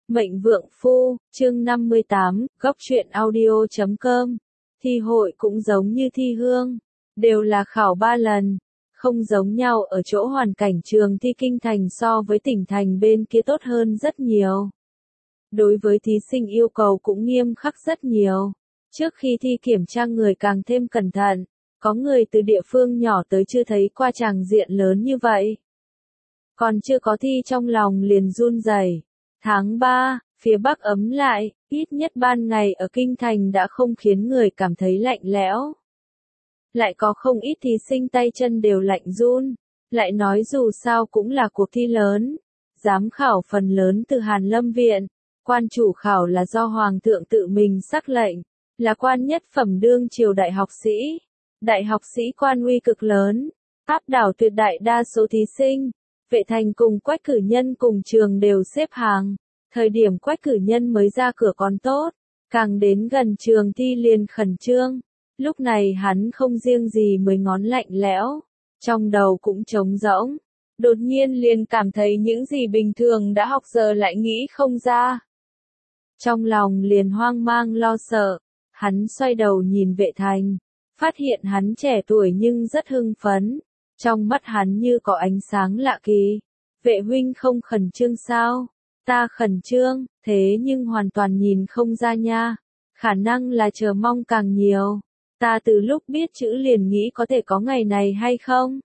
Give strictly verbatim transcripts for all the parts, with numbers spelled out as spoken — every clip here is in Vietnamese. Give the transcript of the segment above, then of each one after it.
Mệnh Vượng Phu, chương năm mươi tám, góc truyện audio chấm com. Thi hội cũng giống như thi hương, đều là khảo ba lần, không giống nhau ở chỗ hoàn cảnh trường thi kinh thành so với tỉnh thành bên kia tốt hơn rất nhiều. Đối với thí sinh yêu cầu cũng nghiêm khắc rất nhiều. Trước khi thi kiểm tra người càng thêm cẩn thận, có người từ địa phương nhỏ tới chưa thấy qua tràng diện lớn như vậy. Còn chưa có thi trong lòng liền run rẩy. Tháng ba, phía Bắc ấm lại, ít nhất ban ngày ở kinh thành đã không khiến người cảm thấy lạnh lẽo. Lại có không ít thí sinh tay chân đều lạnh run, lại nói dù sao cũng là cuộc thi lớn. Giám khảo phần lớn từ Hàn Lâm Viện, quan chủ khảo là do Hoàng thượng tự mình sắc lệnh, là quan nhất phẩm đương triều đại học sĩ. Đại học sĩ quan uy cực lớn, áp đảo tuyệt đại đa số thí sinh. Vệ Thành cùng Quách cử nhân cùng trường đều xếp hàng. Thời điểm Quách cử nhân mới ra cửa còn tốt, càng đến gần trường thi liền khẩn trương. Lúc này hắn không riêng gì mấy ngón lạnh lẽo, trong đầu cũng trống rỗng. Đột nhiên liền cảm thấy những gì bình thường đã học giờ lại nghĩ không ra. Trong lòng liền hoang mang lo sợ, hắn xoay đầu nhìn Vệ Thành, phát hiện hắn trẻ tuổi nhưng rất hưng phấn. Trong mắt hắn như có ánh sáng lạ kỳ. Vệ huynh không khẩn trương sao? Ta khẩn trương, thế nhưng hoàn toàn nhìn không ra nha. Khả năng là chờ mong càng nhiều. Ta từ lúc biết chữ liền nghĩ có thể có ngày này hay không?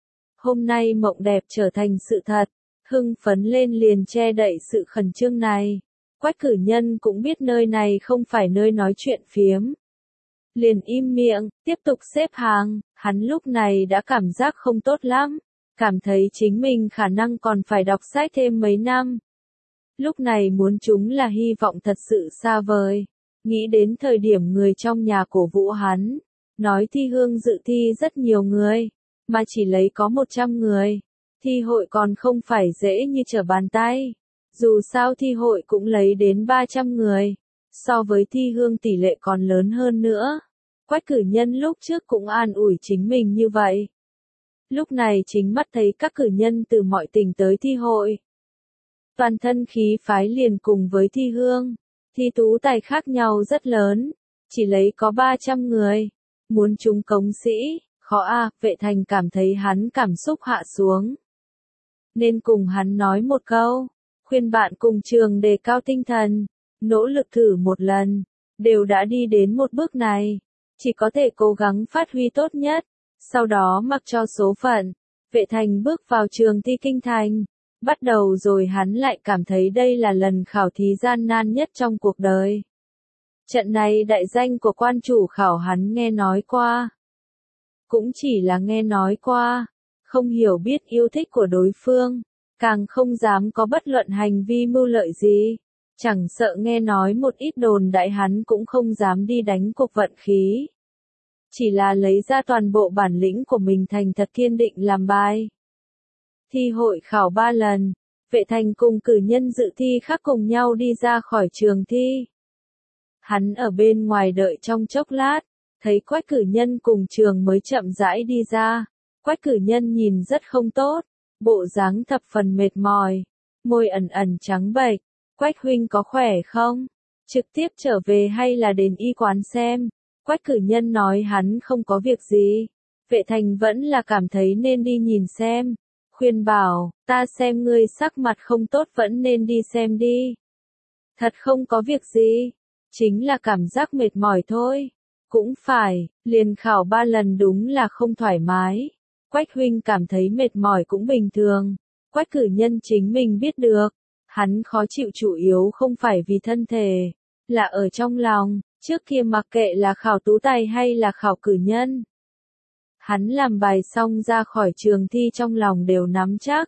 Hôm nay mộng đẹp trở thành sự thật. Hưng phấn lên liền che đậy sự khẩn trương này. Quách cử nhân cũng biết nơi này không phải nơi nói chuyện phiếm. Liền im miệng, tiếp tục xếp hàng. Hắn lúc này đã cảm giác không tốt lắm, cảm thấy chính mình khả năng còn phải đọc sách thêm mấy năm. Lúc này muốn chúng là hy vọng thật sự xa vời. Nghĩ đến thời điểm người trong nhà cổ vũ hắn, nói thi hương dự thi rất nhiều người, mà chỉ lấy có một trăm người. Thi hội còn không phải dễ như trở bàn tay. Dù sao thi hội cũng lấy đến ba trăm người, so với thi hương tỷ lệ còn lớn hơn nữa. Quách cử nhân lúc trước cũng an ủi chính mình như vậy. Lúc này chính mắt thấy các cử nhân từ mọi tỉnh tới thi hội. Toàn thân khí phái liền cùng với thi hương. Thi tú tài khác nhau rất lớn. Chỉ lấy có ba trăm người. Muốn trúng cống sĩ, khó a. Vệ Thành cảm thấy hắn cảm xúc hạ xuống. Nên cùng hắn nói một câu. Khuyên bạn cùng trường đề cao tinh thần. Nỗ lực thử một lần. Đều đã đi đến một bước này. Chỉ có thể cố gắng phát huy tốt nhất, sau đó mặc cho số phận. Vệ Thành bước vào trường thi kinh thành, bắt đầu rồi hắn lại cảm thấy đây là lần khảo thí gian nan nhất trong cuộc đời. Trận này đại danh của quan chủ khảo hắn nghe nói qua. Cũng chỉ là nghe nói qua, không hiểu biết yêu thích của đối phương, càng không dám có bất luận hành vi mưu lợi gì. Chẳng sợ nghe nói một ít đồn đại hắn cũng không dám đi đánh cuộc vận khí. Chỉ là lấy ra toàn bộ bản lĩnh của mình thành thật kiên định làm bài. Thi hội khảo ba lần, Vệ Thành cùng cử nhân dự thi khác cùng nhau đi ra khỏi trường thi. Hắn ở bên ngoài đợi trong chốc lát, thấy Quách cử nhân cùng trường mới chậm rãi đi ra. Quách cử nhân nhìn rất không tốt, bộ dáng thập phần mệt mỏi, môi ẩn ẩn trắng bệch. Quách huynh có khỏe không? Trực tiếp trở về hay là đến y quán xem? Quách cử nhân nói hắn không có việc gì. Vệ Thành vẫn là cảm thấy nên đi nhìn xem. Khuyên bảo, ta xem ngươi sắc mặt không tốt vẫn nên đi xem đi. Thật không có việc gì. Chính là cảm giác mệt mỏi thôi. Cũng phải, liền khảo ba lần đúng là không thoải mái. Quách huynh cảm thấy mệt mỏi cũng bình thường. Quách cử nhân chính mình biết được. Hắn khó chịu chủ yếu không phải vì thân thể, là ở trong lòng, trước kia mặc kệ là khảo tú tài hay là khảo cử nhân. Hắn làm bài xong ra khỏi trường thi trong lòng đều nắm chắc.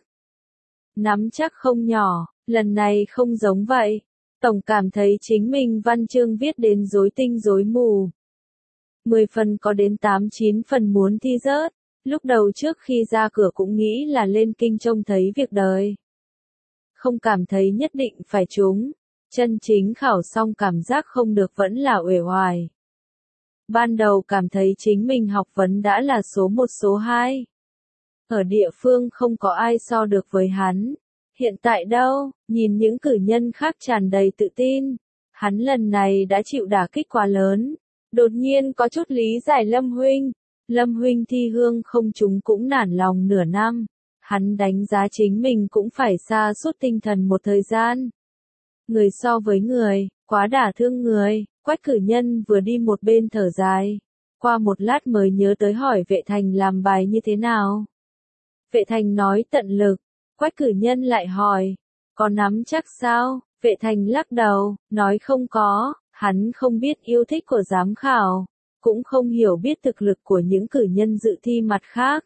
Nắm chắc không nhỏ, lần này không giống vậy. Tổng cảm thấy chính mình văn chương viết đến rối tinh rối mù. mười phần có đến tám chín phần muốn thi rớt, lúc đầu trước khi ra cửa cũng nghĩ là lên kinh trông thấy việc đời. Không cảm thấy nhất định phải trúng, chân chính khảo xong cảm giác không được vẫn là uể oải. Ban đầu cảm thấy chính mình học vấn đã là số một số hai. Ở địa phương không có ai so được với hắn. Hiện tại đâu, nhìn những cử nhân khác tràn đầy tự tin. Hắn lần này đã chịu đả kích quá lớn. Đột nhiên có chút lý giải Lâm huynh. Lâm huynh thi hương không trúng cũng nản lòng nửa năm. Hắn đánh giá chính mình cũng phải sa sút tinh thần một thời gian. Người so với người, quá đả thương người. Quách cử nhân vừa đi một bên thở dài. Qua một lát mới nhớ tới hỏi Vệ Thành làm bài như thế nào. Vệ Thành nói tận lực. Quách cử nhân lại hỏi. Có nắm chắc sao? Vệ Thành lắc đầu, nói không có. Hắn không biết yêu thích của giám khảo. Cũng không hiểu biết thực lực của những cử nhân dự thi mặt khác.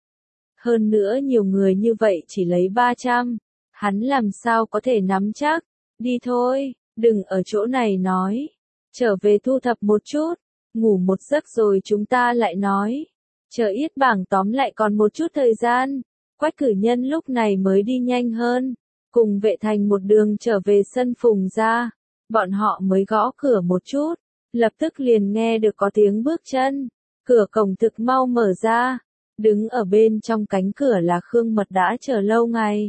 Hơn nữa nhiều người như vậy chỉ lấy ba trăm. Hắn làm sao có thể nắm chắc. Đi thôi, đừng ở chỗ này nói. Trở về thu thập một chút. Ngủ một giấc rồi chúng ta lại nói. Chờ yết bảng tóm lại còn một chút thời gian. Quách cử nhân lúc này mới đi nhanh hơn. Cùng Vệ Thành một đường trở về sân Phùng gia. Bọn họ mới gõ cửa một chút. Lập tức liền nghe được có tiếng bước chân. Cửa cổng thực mau mở ra. Đứng ở bên trong cánh cửa là Khương Mật đã chờ lâu ngày.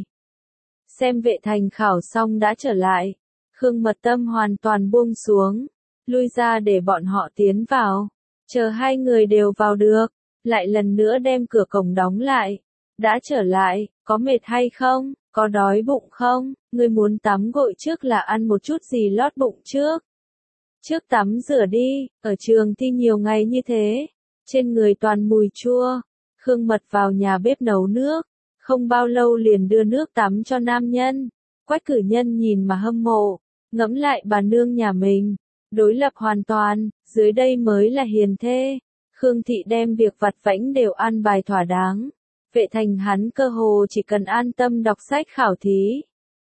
Xem Vệ Thành khảo xong đã trở lại. Khương Mật tâm hoàn toàn buông xuống. Lui ra để bọn họ tiến vào. Chờ hai người đều vào được. Lại lần nữa đem cửa cổng đóng lại. Đã trở lại, có mệt hay không? Có đói bụng không? Ngươi muốn tắm gội trước là ăn một chút gì lót bụng trước? Trước tắm rửa đi, ở trường thi nhiều ngày như thế. Trên người toàn mùi chua. Khương Mật vào nhà bếp nấu nước. Không bao lâu liền đưa nước tắm cho nam nhân. Quách cử nhân nhìn mà hâm mộ. Ngẫm lại bà nương nhà mình. Đối lập hoàn toàn, dưới đây mới là hiền thê. Khương thị đem việc vặt vãnh đều an bài thỏa đáng. Vệ Thành hắn cơ hồ chỉ cần an tâm đọc sách khảo thí.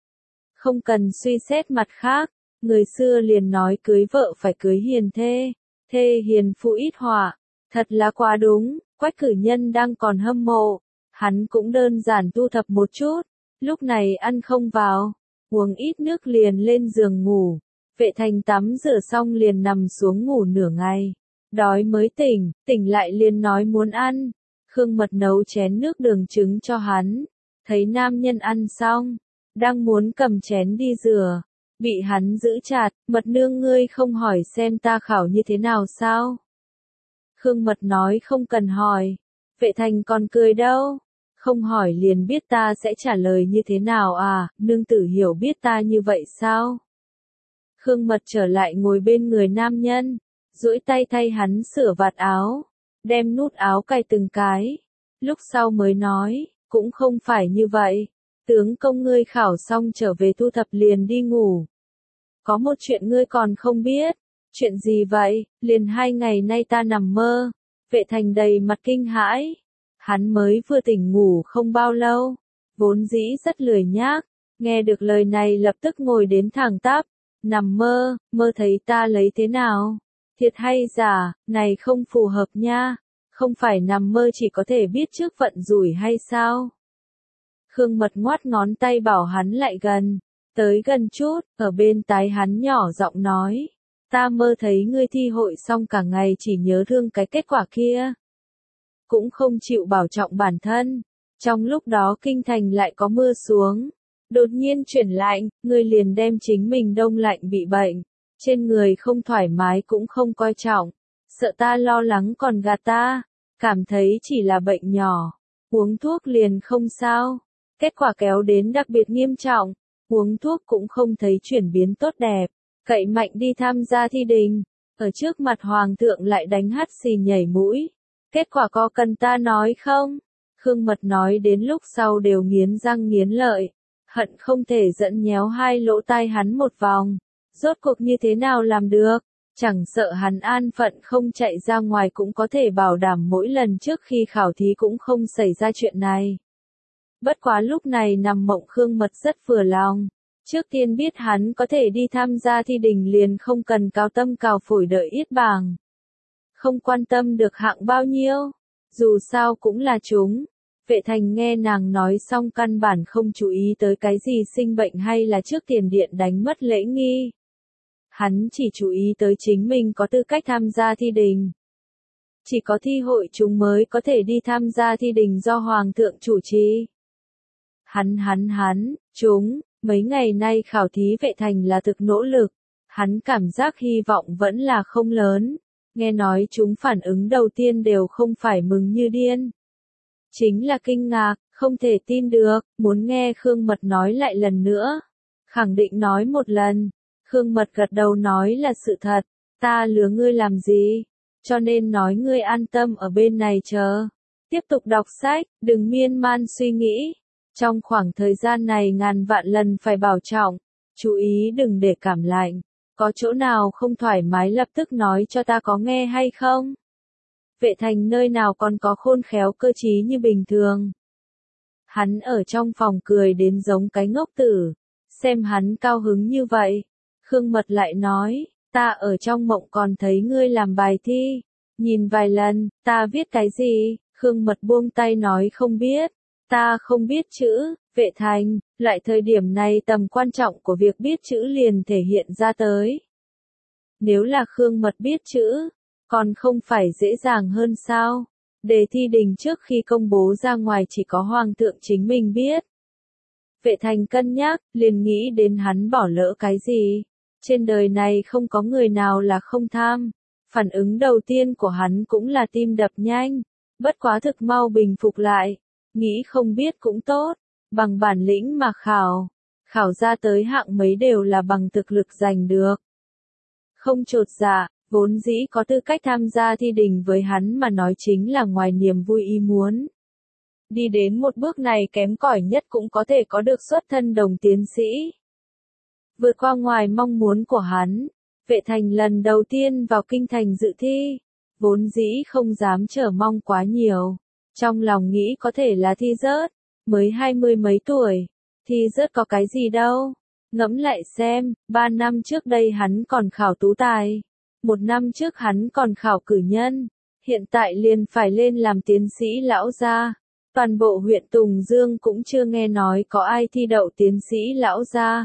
Không cần suy xét mặt khác. Người xưa liền nói cưới vợ phải cưới hiền thê. Thê hiền phụ ít họa. Thật là quá đúng. Quách cử nhân đang còn hâm mộ. Hắn cũng đơn giản thu thập một chút. Lúc này ăn không vào. Uống ít nước liền lên giường ngủ. Vệ Thành tắm rửa xong liền nằm xuống ngủ nửa ngày. Đói mới tỉnh, tỉnh lại liền nói muốn ăn. Khương Mật nấu chén nước đường trứng cho hắn. Thấy nam nhân ăn xong. Đang muốn cầm chén đi rửa. Bị hắn giữ chặt. Mật nương ngươi không hỏi xem ta khảo như thế nào sao? Khương Mật nói không cần hỏi. Vệ Thành còn cười đâu. Không hỏi liền biết ta sẽ trả lời như thế nào à, nương tử hiểu biết ta như vậy sao? Khương Mật trở lại ngồi bên người nam nhân, duỗi tay thay hắn sửa vạt áo, đem nút áo cài từng cái. Lúc sau mới nói, cũng không phải như vậy. Tướng công ngươi khảo xong trở về thu thập liền đi ngủ. Có một chuyện ngươi còn không biết. Chuyện gì vậy? Liền hai ngày nay ta nằm mơ. Vệ Thành đầy mặt kinh hãi. Hắn mới vừa tỉnh ngủ không bao lâu. Vốn dĩ rất lười nhác. Nghe được lời này lập tức ngồi đến thẳng tắp. Nằm mơ, mơ thấy ta lấy thế nào? Thiệt hay giả, này không phù hợp nha. Không phải nằm mơ chỉ có thể biết trước vận rủi hay sao? Khương Mật ngoắt ngón tay bảo hắn lại gần. Tới gần chút, ở bên tai hắn nhỏ giọng nói. Ta mơ thấy ngươi thi hội xong cả ngày chỉ nhớ thương cái kết quả kia. Cũng không chịu bảo trọng bản thân. Trong lúc đó kinh thành lại có mưa xuống. Đột nhiên chuyển lạnh, ngươi liền đem chính mình đông lạnh bị bệnh. Trên người không thoải mái cũng không coi trọng. Sợ ta lo lắng còn gạt ta. Cảm thấy chỉ là bệnh nhỏ. Uống thuốc liền không sao. Kết quả kéo đến đặc biệt nghiêm trọng. Uống thuốc cũng không thấy chuyển biến tốt đẹp. Cậy mạnh đi tham gia thi đình. Ở trước mặt hoàng thượng lại đánh hắt xì nhảy mũi. Kết quả có cần ta nói không? Khương Mật nói đến lúc sau đều nghiến răng nghiến lợi. Hận không thể dẫn nhéo hai lỗ tai hắn một vòng. Rốt cuộc như thế nào làm được? Chẳng sợ hắn an phận không chạy ra ngoài cũng có thể bảo đảm mỗi lần trước khi khảo thí cũng không xảy ra chuyện này. Bất quá lúc này nằm mộng Khương Mật rất vừa lòng. Trước tiên biết hắn có thể đi tham gia thi đình liền không cần cao tâm cào phổi đợi yết bảng. Không quan tâm được hạng bao nhiêu. Dù sao cũng là chúng. Vệ Thành nghe nàng nói xong căn bản không chú ý tới cái gì sinh bệnh hay là trước tiền điện đánh mất lễ nghi. Hắn chỉ chú ý tới chính mình có tư cách tham gia thi đình. Chỉ có thi hội chúng mới có thể đi tham gia thi đình do Hoàng thượng chủ trì. Hắn hắn hắn, chúng, mấy ngày nay khảo thí vệ thành là thực nỗ lực, hắn cảm giác hy vọng vẫn là không lớn, nghe nói chúng phản ứng đầu tiên đều không phải mừng như điên. Chính là kinh ngạc, không thể tin được, muốn nghe Khương Mật nói lại lần nữa. Khẳng định nói một lần, Khương Mật gật đầu nói là sự thật, ta lừa ngươi làm gì, cho nên nói ngươi an tâm ở bên này chờ. Tiếp tục đọc sách, đừng miên man suy nghĩ. Trong khoảng thời gian này ngàn vạn lần phải bảo trọng, chú ý đừng để cảm lạnh. Có chỗ nào không thoải mái lập tức nói cho ta có nghe hay không? Vệ thành nơi nào còn có khôn khéo cơ trí như bình thường. Hắn ở trong phòng cười đến giống cái ngốc tử. Xem hắn cao hứng như vậy. Khương Mật lại nói, ta ở trong mộng còn thấy ngươi làm bài thi. Nhìn vài lần, ta viết cái gì? Khương Mật buông tay nói không biết. Ta không biết chữ, vệ thành, lại thời điểm này tầm quan trọng của việc biết chữ liền thể hiện ra tới. Nếu là Khương Mật biết chữ, còn không phải dễ dàng hơn sao? Đề thi đình trước khi công bố ra ngoài chỉ có Hoàng thượng chính mình biết. Vệ thành cân nhắc, liền nghĩ đến hắn bỏ lỡ cái gì. Trên đời này không có người nào là không tham. Phản ứng đầu tiên của hắn cũng là tim đập nhanh. Bất quá thực mau bình phục lại. Nghĩ không biết cũng tốt. Bằng bản lĩnh mà khảo. Khảo ra tới hạng mấy đều là bằng thực lực giành được. Không chột dạ, vốn dĩ có tư cách tham gia thi đình với hắn mà nói chính là ngoài niềm vui ý muốn. Đi đến một bước này kém cỏi nhất cũng có thể có được xuất thân đồng tiến sĩ. Vượt qua ngoài mong muốn của hắn, vệ thành lần đầu tiên vào kinh thành dự thi, vốn dĩ không dám chờ mong quá nhiều. Trong lòng nghĩ có thể là thi rớt, mới hai mươi mấy tuổi, thi rớt có cái gì đâu. Ngẫm lại xem, ba năm trước đây hắn còn khảo tú tài, một năm trước hắn còn khảo cử nhân, hiện tại liền phải lên làm tiến sĩ lão gia. Toàn bộ huyện Tùng Dương cũng chưa nghe nói có ai thi đậu tiến sĩ lão gia.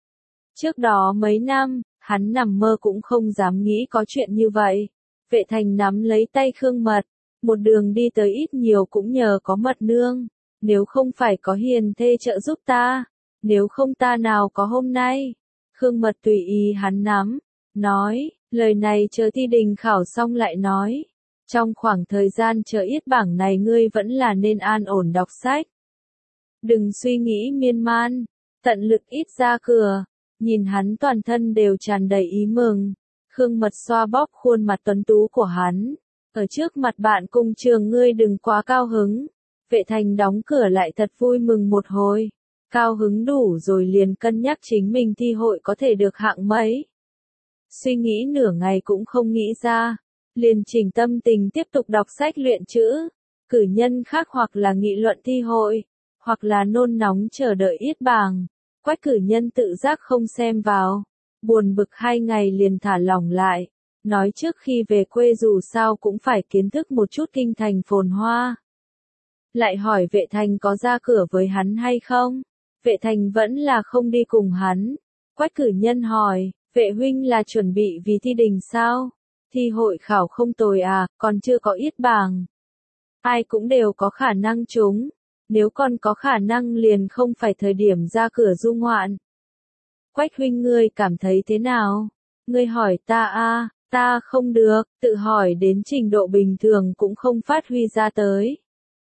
Trước đó mấy năm, hắn nằm mơ cũng không dám nghĩ có chuyện như vậy. Vệ thành nắm lấy tay Khương Mật, một đường đi tới ít nhiều cũng nhờ có Mật nương, nếu không phải có hiền thê trợ giúp ta, nếu không ta nào có hôm nay. Khương Mật tùy ý hắn nắm, nói, lời này chờ thi đình khảo xong lại nói. Trong khoảng thời gian chờ yết bảng này ngươi vẫn là nên an ổn đọc sách. Đừng suy nghĩ miên man, tận lực ít ra cửa. Nhìn hắn toàn thân đều tràn đầy ý mừng. Khương Mật xoa bóp khuôn mặt tuấn tú của hắn. Ở trước mặt bạn cùng trường ngươi đừng quá cao hứng. Vệ thành đóng cửa lại thật vui mừng một hồi. Cao hứng đủ rồi liền cân nhắc chính mình thi hội có thể được hạng mấy. Suy nghĩ nửa ngày cũng không nghĩ ra. Liền chỉnh tâm tình tiếp tục đọc sách luyện chữ. Cử nhân khác hoặc là nghị luận thi hội. Hoặc là nôn nóng chờ đợi yết bảng. Quách cử nhân tự giác không xem vào. Buồn bực hai ngày liền thả lỏng lại. Nói trước khi về quê dù sao cũng phải kiến thức một chút kinh thành phồn hoa. Lại hỏi vệ thành có ra cửa với hắn hay không? Vệ thành vẫn là không đi cùng hắn. Quách cử nhân hỏi, vệ huynh là chuẩn bị vì thi đình sao? Thi hội khảo không tồi à, còn chưa có yết bảng. Ai cũng đều có khả năng trúng. Nếu còn có khả năng liền không phải thời điểm ra cửa du ngoạn. Quách huynh ngươi cảm thấy thế nào? Ngươi hỏi ta a, ta không được, tự hỏi đến trình độ bình thường cũng không phát huy ra tới.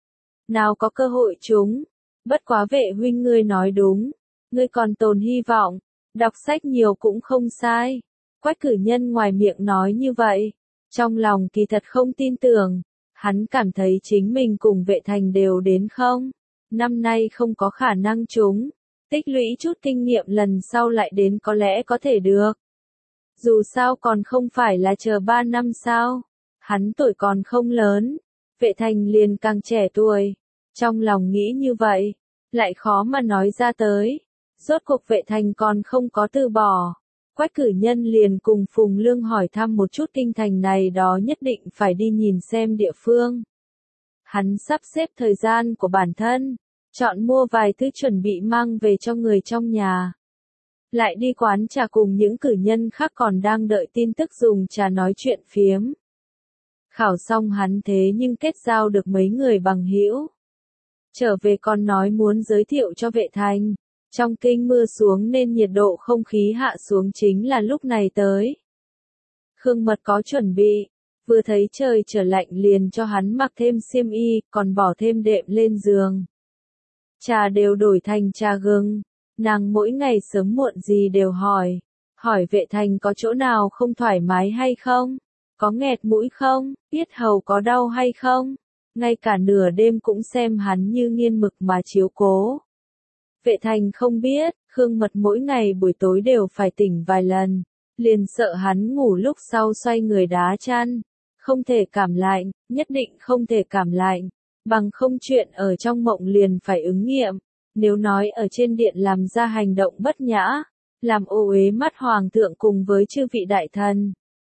Nào có cơ hội trúng, bất quá vệ huynh ngươi nói đúng, ngươi còn tồn hy vọng, đọc sách nhiều cũng không sai. Quách cử nhân ngoài miệng nói như vậy, trong lòng kỳ thật không tin tưởng. Hắn cảm thấy chính mình cùng vệ thành đều đến không. Năm nay không có khả năng trúng. Tích lũy chút kinh nghiệm lần sau lại đến có lẽ có thể được. Dù sao còn không phải là chờ ba năm sao. Hắn tuổi còn không lớn. Vệ thành liền càng trẻ tuổi. Trong lòng nghĩ như vậy. Lại khó mà nói ra tới. Rốt cuộc vệ thành còn không có từ bỏ. Quách cử nhân liền cùng Phùng Lương hỏi thăm một chút kinh thành này đó nhất định phải đi nhìn xem địa phương. Hắn sắp xếp thời gian của bản thân, chọn mua vài thứ chuẩn bị mang về cho người trong nhà. Lại đi quán trà cùng những cử nhân khác còn đang đợi tin tức dùng trà nói chuyện phiếm. Khảo xong hắn thế nhưng kết giao được mấy người bằng hữu. Trở về còn nói muốn giới thiệu cho vệ thành. Trong kinh mưa xuống nên nhiệt độ không khí hạ xuống chính là lúc này tới. Khương Mật có chuẩn bị, vừa thấy trời trở lạnh liền cho hắn mặc thêm xiêm y, còn bỏ thêm đệm lên giường. Trà đều đổi thành trà gừng, nàng mỗi ngày sớm muộn gì đều hỏi, hỏi Vệ Thành có chỗ nào không thoải mái hay không, có nghẹt mũi không, yết hầu có đau hay không, ngay cả nửa đêm cũng xem hắn như nghiên mực mà chiếu cố. Vệ Thành không biết, Khương Mật mỗi ngày buổi tối đều phải tỉnh vài lần, liền sợ hắn ngủ lúc sau xoay người đá chăn, không thể cảm lạnh, nhất định không thể cảm lạnh, bằng không chuyện ở trong mộng liền phải ứng nghiệm, nếu nói ở trên điện làm ra hành động bất nhã, làm ô uế mắt hoàng thượng cùng với chư vị đại thần.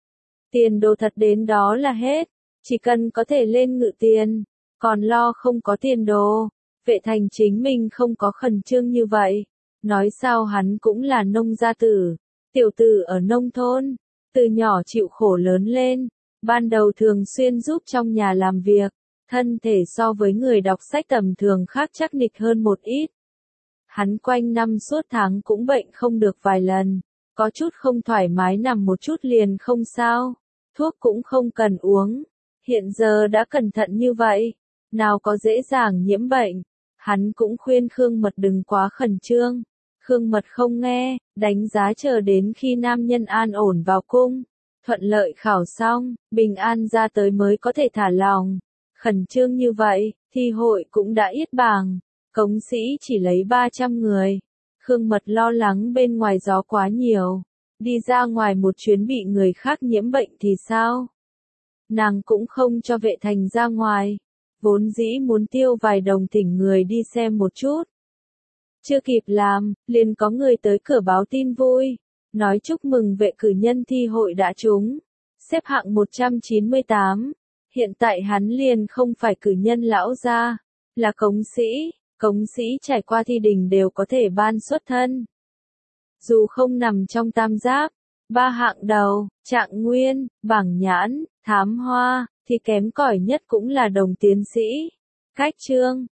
Tiền đồ thật đến đó là hết, chỉ cần có thể lên ngự tiền, còn lo không có tiền đồ. Vệ Thành chính mình không có khẩn trương như vậy, nói sao hắn cũng là nông gia tử, tiểu tử ở nông thôn, từ nhỏ chịu khổ lớn lên, ban đầu thường xuyên giúp trong nhà làm việc, thân thể so với người đọc sách tầm thường khác chắc nịch hơn một ít. Hắn quanh năm suốt tháng cũng bệnh không được vài lần, có chút không thoải mái nằm một chút liền không sao, thuốc cũng không cần uống, hiện giờ đã cẩn thận như vậy, nào có dễ dàng nhiễm bệnh. Hắn cũng khuyên Khương Mật đừng quá khẩn trương. Khương Mật không nghe, đánh giá chờ đến khi nam nhân an ổn vào cung, thuận lợi khảo xong, bình an ra tới mới có thể thả lòng. Khẩn trương như vậy, thi hội cũng đã yết bảng, cống sĩ chỉ lấy ba trăm người. Khương Mật lo lắng bên ngoài gió quá nhiều, đi ra ngoài một chuyến bị người khác nhiễm bệnh thì sao? Nàng cũng không cho Vệ Thành ra ngoài. Vốn dĩ muốn tiêu vài đồng thỉnh người đi xem một chút. Chưa kịp làm, liền có người tới cửa báo tin vui, nói chúc mừng vệ cử nhân thi hội đã trúng, xếp hạng một trăm chín mươi tám, hiện tại hắn liền không phải cử nhân lão gia, là cống sĩ, cống sĩ trải qua thi đình đều có thể ban xuất thân. Dù không nằm trong tam giáp, ba hạng đầu, trạng nguyên, bảng nhãn, thám hoa, thì kém cỏi nhất cũng là đồng tiến sĩ. Cách chương,